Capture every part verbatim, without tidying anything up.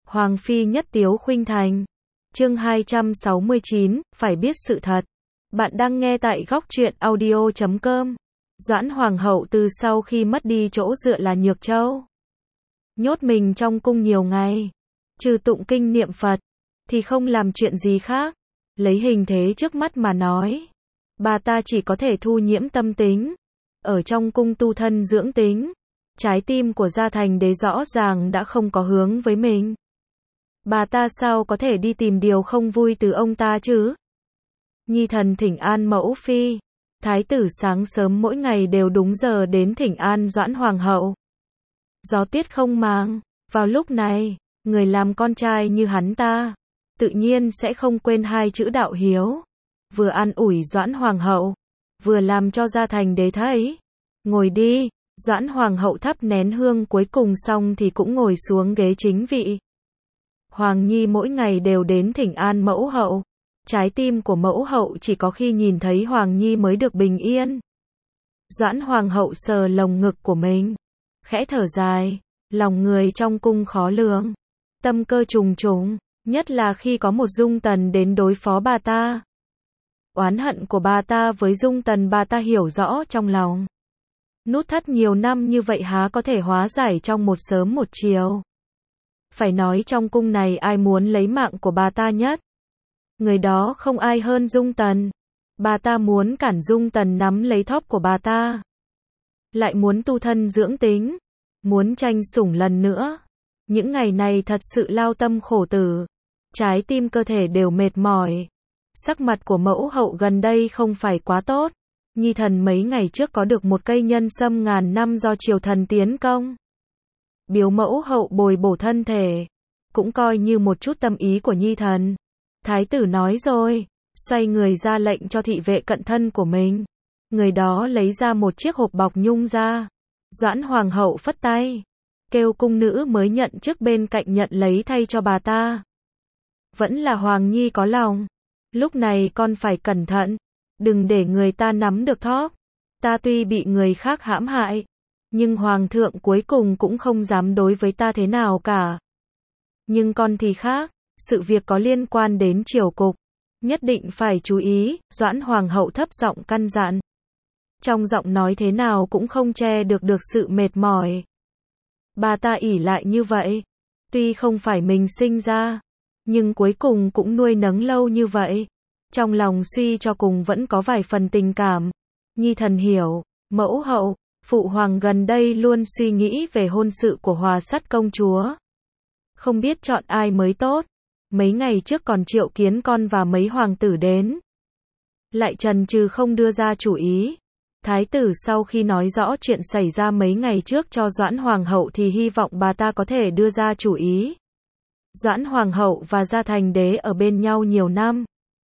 Hoàng phi nhất tiếu khuynh thành. Chương hai trăm sáu mươi chín, phải biết sự thật. Bạn đang nghe tại góc truyện audio chấm com. Doãn hoàng hậu từ sau khi mất đi chỗ dựa là Nhược Châu, nhốt mình trong cung nhiều ngày, trừ tụng kinh niệm Phật, thì không làm chuyện gì khác. Lấy hình thế trước mắt mà nói, bà ta chỉ có thể thu nhiễm tâm tính, ở trong cung tu thân dưỡng tính. Trái tim của Gia Thành Đế rõ ràng đã không có hướng với mình. Bà ta sao có thể đi tìm điều không vui từ ông ta chứ? Nhi thần thỉnh an mẫu phi. Thái tử sáng sớm mỗi ngày đều đúng giờ đến thỉnh an Doãn hoàng hậu. Gió tuyết không màng, vào lúc này, người làm con trai như hắn ta, tự nhiên sẽ không quên hai chữ đạo hiếu. Vừa an ủi Doãn hoàng hậu, vừa làm cho Gia Thành Đế thấy. Ngồi đi. Doãn hoàng hậu thắp nén hương cuối cùng xong thì cũng ngồi xuống ghế chính vị. Hoàng nhi mỗi ngày đều đến thỉnh an mẫu hậu. Trái tim của mẫu hậu chỉ có khi nhìn thấy Hoàng nhi mới được bình yên. Doãn hoàng hậu sờ lồng ngực của mình, khẽ thở dài. Lòng người trong cung khó lường, tâm cơ trùng trùng, nhất là khi có một Dung Tần đến đối phó bà ta. Oán hận của bà ta với Dung Tần bà ta hiểu rõ trong lòng. Nút thắt nhiều năm như vậy há có thể hóa giải trong một sớm một chiều. Phải nói trong cung này ai muốn lấy mạng của bà ta nhất, người đó không ai hơn Dung Tần. Bà ta muốn cản Dung Tần nắm lấy thóp của bà ta, lại muốn tu thân dưỡng tính, muốn tranh sủng lần nữa. Những ngày này thật sự lao tâm khổ tử, trái tim cơ thể đều mệt mỏi. Sắc mặt của mẫu hậu gần đây không phải quá tốt. Nhi thần mấy ngày trước có được một cây nhân sâm ngàn năm do triều thần tiến công, biếu mẫu hậu bồi bổ thân thể, cũng coi như một chút tâm ý của nhi thần. Thái tử nói rồi, xoay người ra lệnh cho thị vệ cận thân của mình. Người đó lấy ra một chiếc hộp bọc nhung ra. Doãn hoàng hậu phất tay, kêu cung nữ mới nhận chức bên cạnh nhận lấy thay cho bà ta. Vẫn là Hoàng nhi có lòng, lúc này con phải cẩn thận, đừng để người ta nắm được thóp. Ta tuy bị người khác hãm hại, nhưng hoàng thượng cuối cùng cũng không dám đối với ta thế nào cả. Nhưng con thì khác, sự việc có liên quan đến triều cục, nhất định phải chú ý. Doãn hoàng hậu thấp giọng căn dặn, trong giọng nói thế nào cũng không che được được sự mệt mỏi. Bà ta ỷ lại như vậy, tuy không phải mình sinh ra, nhưng cuối cùng cũng nuôi nấng lâu như vậy, trong lòng suy cho cùng vẫn có vài phần tình cảm. Nhi thần hiểu, mẫu hậu, phụ hoàng gần đây luôn suy nghĩ về hôn sự của Hòa Sắt công chúa, không biết chọn ai mới tốt. Mấy ngày trước còn triệu kiến con và mấy hoàng tử đến, lại chần chừ không đưa ra chủ ý. Thái tử sau khi nói rõ chuyện xảy ra mấy ngày trước cho Doãn hoàng hậu thì hy vọng bà ta có thể đưa ra chủ ý. Doãn hoàng hậu và Gia Thành Đế ở bên nhau nhiều năm,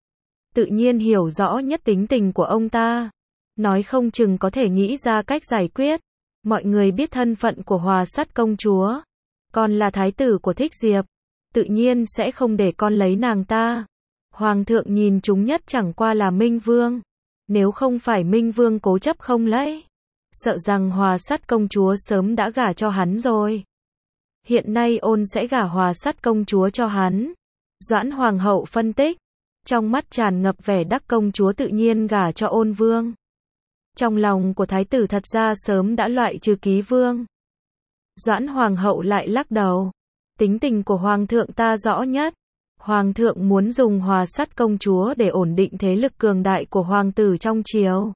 tự nhiên hiểu rõ nhất tính tình của ông ta, nói không chừng có thể nghĩ ra cách giải quyết. Mọi người biết thân phận của Hòa Sắt công chúa, con là thái tử của Thích Diệp, tự nhiên sẽ không để con lấy nàng ta. Hoàng thượng nhìn chúng nhất chẳng qua là Minh Vương, nếu không phải Minh Vương cố chấp không lấy, sợ rằng Hòa Sắt công chúa sớm đã gả cho hắn rồi. Hiện nay ôn sẽ gả Hòa Sắt công chúa cho hắn. Doãn hoàng hậu phân tích, trong mắt tràn ngập vẻ đắc công chúa tự nhiên gả cho ôn vương. Trong lòng của thái tử thật ra sớm đã loại trừ Ký Vương. Doãn hoàng hậu lại lắc đầu, tính tình của hoàng thượng ta rõ nhất. Hoàng thượng muốn dùng Hòa Sắt công chúa để ổn định thế lực cường đại của hoàng tử trong triều,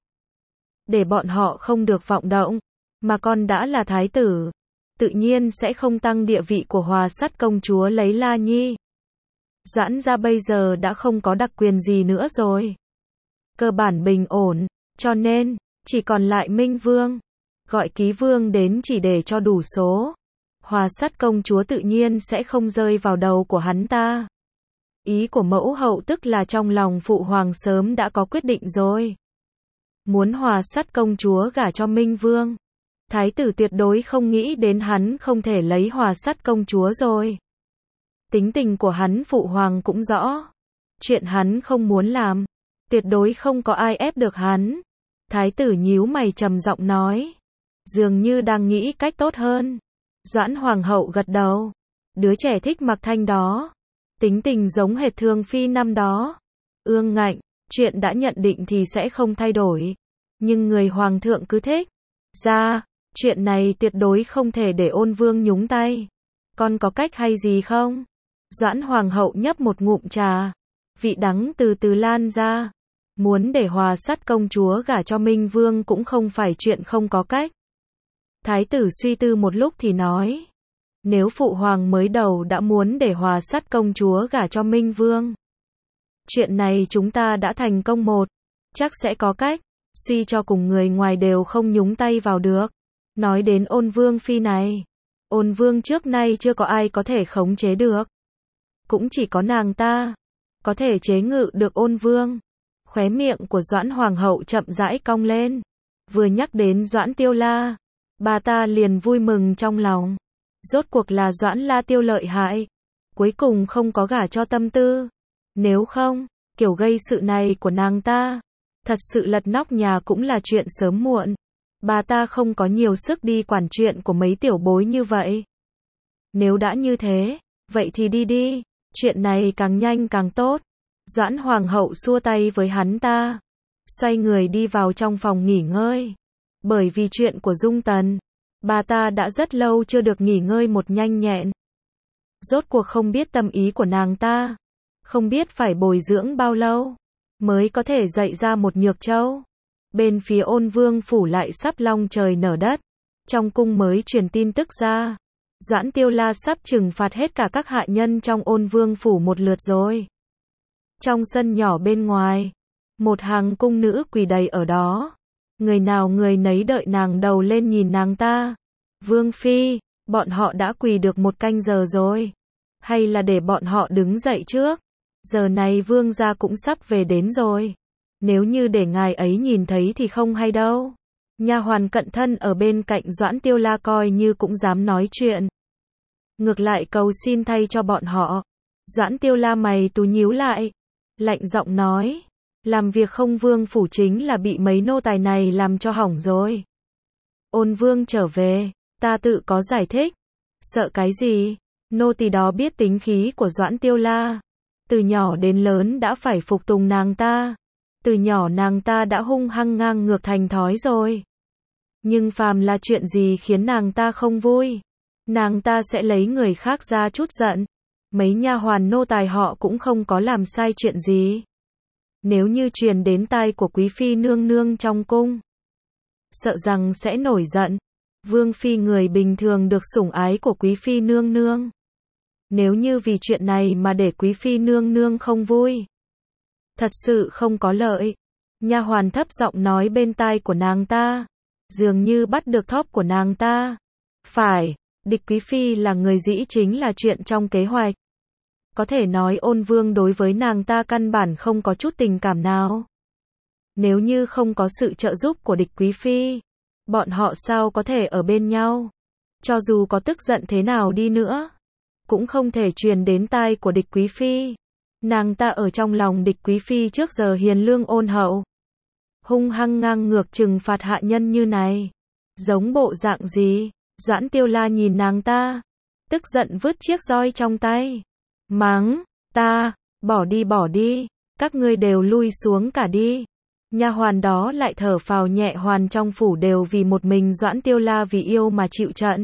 để bọn họ không được vọng động. Mà con đã là thái tử, tự nhiên sẽ không tăng địa vị của Hòa Sắt công chúa lấy La Nhi. Doãn gia bây giờ đã không có đặc quyền gì nữa rồi, cơ bản bình ổn, cho nên chỉ còn lại Minh Vương. Gọi Ký Vương đến chỉ để cho đủ số. Hòa Sắt công chúa tự nhiên sẽ không rơi vào đầu của hắn ta. Ý của mẫu hậu tức là trong lòng phụ hoàng sớm đã có quyết định rồi, muốn Hòa Sắt công chúa gả cho Minh Vương. Thái tử tuyệt đối không nghĩ đến hắn không thể lấy Hòa Sắt công chúa rồi. Tính tình của hắn phụ hoàng cũng rõ, chuyện hắn không muốn làm, tuyệt đối không có ai ép được hắn. Thái tử nhíu mày trầm giọng nói, dường như đang nghĩ cách tốt hơn. Doãn hoàng hậu gật đầu, Đứa trẻ thích mặc thanh đó. Tính tình giống hệt Thường Phi năm đó. Ương ngạnh, chuyện đã nhận định thì sẽ không thay đổi. Nhưng người hoàng thượng cứ thích. Ra, chuyện này tuyệt đối không thể để Ôn Vương nhúng tay. Con có cách hay gì không? Doãn hoàng hậu nhấp một ngụm trà. Vị đắng từ từ lan ra. Muốn để Hòa Sắt công chúa gả cho Minh Vương cũng không phải chuyện không có cách. Thái tử suy tư một lúc thì nói. Nếu phụ hoàng mới đầu đã muốn để Hòa Sắt công chúa gả cho Minh Vương. Chuyện này chúng ta đã thành công một. Chắc sẽ có cách. Suy cho cùng người ngoài đều không nhúng tay vào được. Nói đến Ôn Vương phi này. Ôn Vương trước nay chưa có ai có thể khống chế được. Cũng chỉ có nàng ta. Có thể chế ngự được Ôn Vương. Khóe miệng của Doãn hoàng hậu chậm rãi cong lên. Vừa nhắc đến Doãn Tiêu La. Bà ta liền vui mừng trong lòng. Rốt cuộc là Doãn La Tiêu lợi hại. Cuối cùng không có gả cho tâm tư. Nếu không, kiểu gây sự này của nàng ta. Thật sự lật nóc nhà cũng là chuyện sớm muộn. Bà ta không có nhiều sức đi quản chuyện của mấy tiểu bối như vậy. Nếu đã như thế, vậy thì đi đi. Chuyện này càng nhanh càng tốt. Doãn hoàng hậu xua tay với hắn ta. Xoay người đi vào trong phòng nghỉ ngơi. Bởi vì chuyện của Dung Tần, bà ta đã rất lâu chưa được nghỉ ngơi một nhanh nhẹn. Rốt cuộc không biết tâm ý của nàng ta. Không biết phải bồi dưỡng bao lâu mới có thể dạy ra một nhược châu. Bên phía Ôn Vương phủ lại sắp long trời nở đất. Trong cung mới truyền tin tức ra. Doãn Tiêu La sắp trừng phạt hết cả các hạ nhân trong Ôn Vương phủ một lượt rồi. Trong sân nhỏ bên ngoài, một hàng cung nữ quỳ đầy ở đó. Người nào người nấy đợi nàng đầu lên nhìn nàng ta. Vương phi, bọn họ đã quỳ được một canh giờ rồi. Hay là để bọn họ đứng dậy trước? Giờ này vương gia cũng sắp về đến rồi. Nếu như để ngài ấy nhìn thấy thì không hay đâu. Nha hoàn cận thân ở bên cạnh Doãn Tiêu La coi như cũng dám nói chuyện. Ngược lại cầu xin thay cho bọn họ. Doãn Tiêu La mày tú nhíu lại. Lạnh giọng nói. Làm việc không vương phủ chính là bị mấy nô tài này làm cho hỏng rồi. Ôn Vương trở về, ta tự có giải thích. Sợ cái gì? Nô tỳ đó biết tính khí của Doãn Tiêu La. Từ nhỏ đến lớn đã phải phục tùng nàng ta. Từ nhỏ nàng ta đã hung hăng ngang ngược thành thói rồi. Nhưng phàm là chuyện gì khiến nàng ta không vui, nàng ta sẽ lấy người khác ra trút giận. Mấy nha hoàn nô tài họ cũng không có làm sai chuyện gì. Nếu như truyền đến tai của quý phi nương nương trong cung, sợ rằng sẽ nổi giận. Vương phi người bình thường được sủng ái của quý phi nương nương. Nếu như vì chuyện này mà để quý phi nương nương không vui, thật sự không có lợi. Nha hoàn thấp giọng nói bên tai của nàng ta, dường như bắt được thóp của nàng ta. Phải, địch quý phi là người dĩ chính là chuyện trong kế hoạch. Có thể nói Ôn Vương đối với nàng ta căn bản không có chút tình cảm nào. Nếu như không có sự trợ giúp của địch quý phi, bọn họ sao có thể ở bên nhau. Cho dù có tức giận thế nào đi nữa, cũng không thể truyền đến tai của địch quý phi. Nàng ta ở trong lòng địch quý phi trước giờ hiền lương ôn hậu, hung hăng ngang ngược trừng phạt hạ nhân như này. Giống bộ dạng gì? Doãn Tiêu La nhìn nàng ta, tức giận vứt chiếc roi trong tay. Mắng, ta, bỏ đi bỏ đi, các ngươi đều lui xuống cả đi. Nha hoàn đó lại thở phào nhẹ, hoàn trong phủ đều vì một mình Doãn Tiêu La vì yêu mà chịu trận.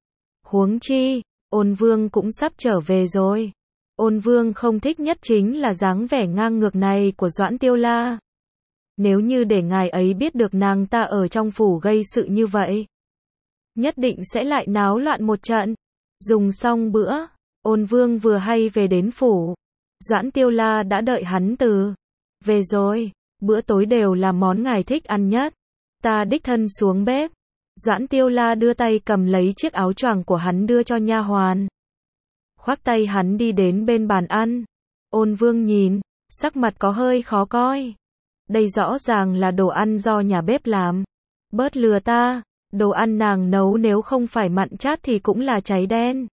Huống chi, Ôn Vương cũng sắp trở về rồi. Ôn Vương không thích nhất chính là dáng vẻ ngang ngược này của Doãn Tiêu La. Nếu như để ngài ấy biết được nàng ta ở trong phủ gây sự như vậy, nhất định sẽ lại náo loạn một trận. Dùng xong bữa, Ôn Vương vừa hay về đến phủ. Doãn Tiêu La đã đợi hắn từ về rồi. Bữa tối đều là món ngài thích ăn nhất. Ta đích thân xuống bếp. Doãn Tiêu La đưa tay cầm lấy chiếc áo choàng của hắn đưa cho nha hoàn. Khoác tay hắn đi đến bên bàn ăn. Ôn Vương nhìn, sắc mặt có hơi khó coi. Đây rõ ràng là đồ ăn do nhà bếp làm. Bớt lừa ta, đồ ăn nàng nấu nếu không phải mặn chát thì cũng là cháy đen.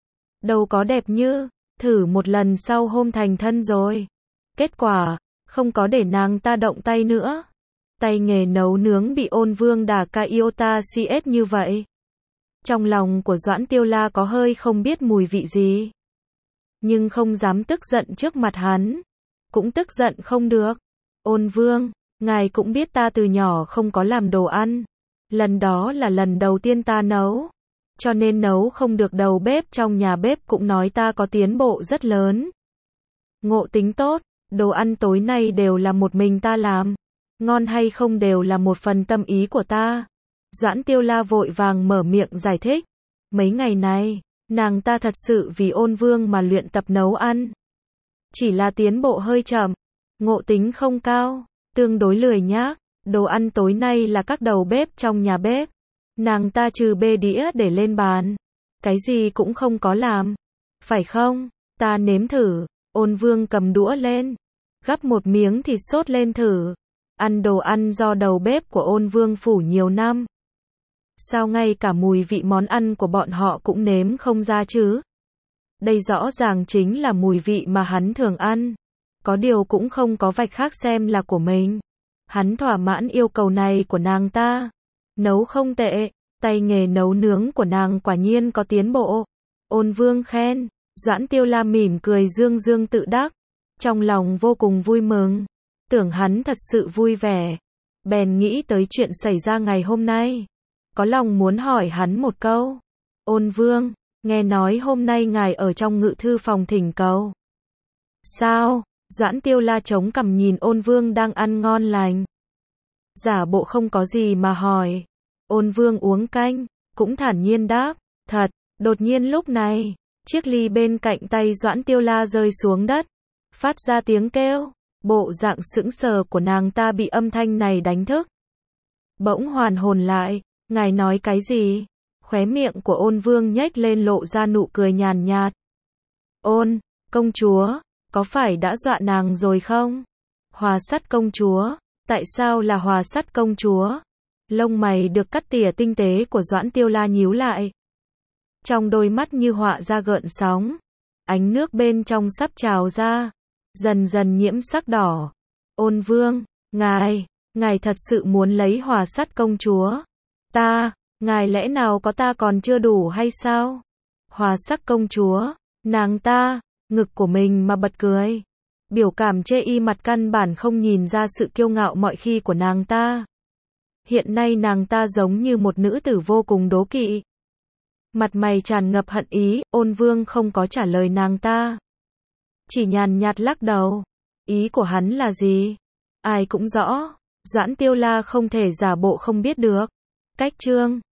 Đâu có đẹp như, thử một lần sau hôm thành thân rồi. Kết quả, không có để nàng ta động tay nữa. Tay nghề nấu nướng bị Ôn Vương đả ca iota cs như vậy. Trong lòng của Doãn Tiêu La có hơi không biết mùi vị gì. Nhưng không dám tức giận trước mặt hắn. Cũng tức giận không được. Ôn Vương, ngài cũng biết ta từ nhỏ không có làm đồ ăn. Lần đó là lần đầu tiên ta nấu. Cho nên nấu không được, đầu bếp trong nhà bếp cũng nói ta có tiến bộ rất lớn. Ngộ tính tốt, đồ ăn tối nay đều là một mình ta làm. Ngon hay không đều là một phần tâm ý của ta. Doãn Tiêu La vội vàng mở miệng giải thích. Mấy ngày này, nàng ta thật sự vì Ôn Vương mà luyện tập nấu ăn. Chỉ là tiến bộ hơi chậm, ngộ tính không cao, tương đối lười nhác. Đồ ăn tối nay là các đầu bếp trong nhà bếp. Nàng ta trừ bê đĩa để lên bàn, cái gì cũng không có làm. Phải không? Ta nếm thử. Ôn Vương cầm đũa lên, gắp một miếng thịt sốt lên thử. Ăn đồ ăn do đầu bếp của Ôn Vương phủ nhiều năm. Sao ngay cả mùi vị món ăn của bọn họ cũng nếm không ra chứ? Đây rõ ràng chính là mùi vị mà hắn thường ăn. Có điều cũng không có vạch khác xem là của mình. Hắn thỏa mãn yêu cầu này của nàng ta. Nấu không tệ, tay nghề nấu nướng của nàng quả nhiên có tiến bộ. Ôn Vương khen. Doãn Tiêu La mỉm cười dương dương tự đắc. Trong lòng vô cùng vui mừng. Tưởng hắn thật sự vui vẻ. Bèn nghĩ tới chuyện xảy ra ngày hôm nay. Có lòng muốn hỏi hắn một câu. Ôn Vương, nghe nói hôm nay ngài ở trong ngự thư phòng thỉnh cầu. Sao? Doãn Tiêu La chống cằm nhìn Ôn Vương đang ăn ngon lành. Giả bộ không có gì mà hỏi. Ôn Vương uống canh, cũng thản nhiên đáp. Thật. Đột nhiên lúc này, chiếc ly bên cạnh tay Doãn Tiêu La rơi xuống đất. Phát ra tiếng kêu. Bộ dạng sững sờ của nàng ta bị âm thanh này đánh thức. Bỗng hoàn hồn lại. Ngài nói cái gì? Khóe miệng của Ôn Vương nhếch lên lộ ra nụ cười nhàn nhạt. Ôn, công chúa, có phải đã dọa nàng rồi không? Hòa Sắt công chúa, tại sao là Hòa Sắt công chúa? Lông mày được cắt tỉa tinh tế của Doãn Tiêu La nhíu lại. Trong đôi mắt như họa ra gợn sóng. Ánh nước bên trong sắp trào ra, dần dần nhiễm sắc đỏ. Ôn Vương, ngài, ngài thật sự muốn lấy Hòa Sắt công chúa? Ta, ngài lẽ nào có ta còn chưa đủ hay sao? Hòa Sắc công chúa, nàng ta, ngực của mình mà bật cười. Biểu cảm chê y mặt căn bản không nhìn ra sự kiêu ngạo mọi khi của nàng ta. Hiện nay nàng ta giống như một nữ tử vô cùng đố kỵ. Mặt mày tràn ngập hận ý, Ôn Vương không có trả lời nàng ta. Chỉ nhàn nhạt lắc đầu. Ý của hắn là gì? Ai cũng rõ, Doãn Tiêu La không thể giả bộ không biết được. Cách chương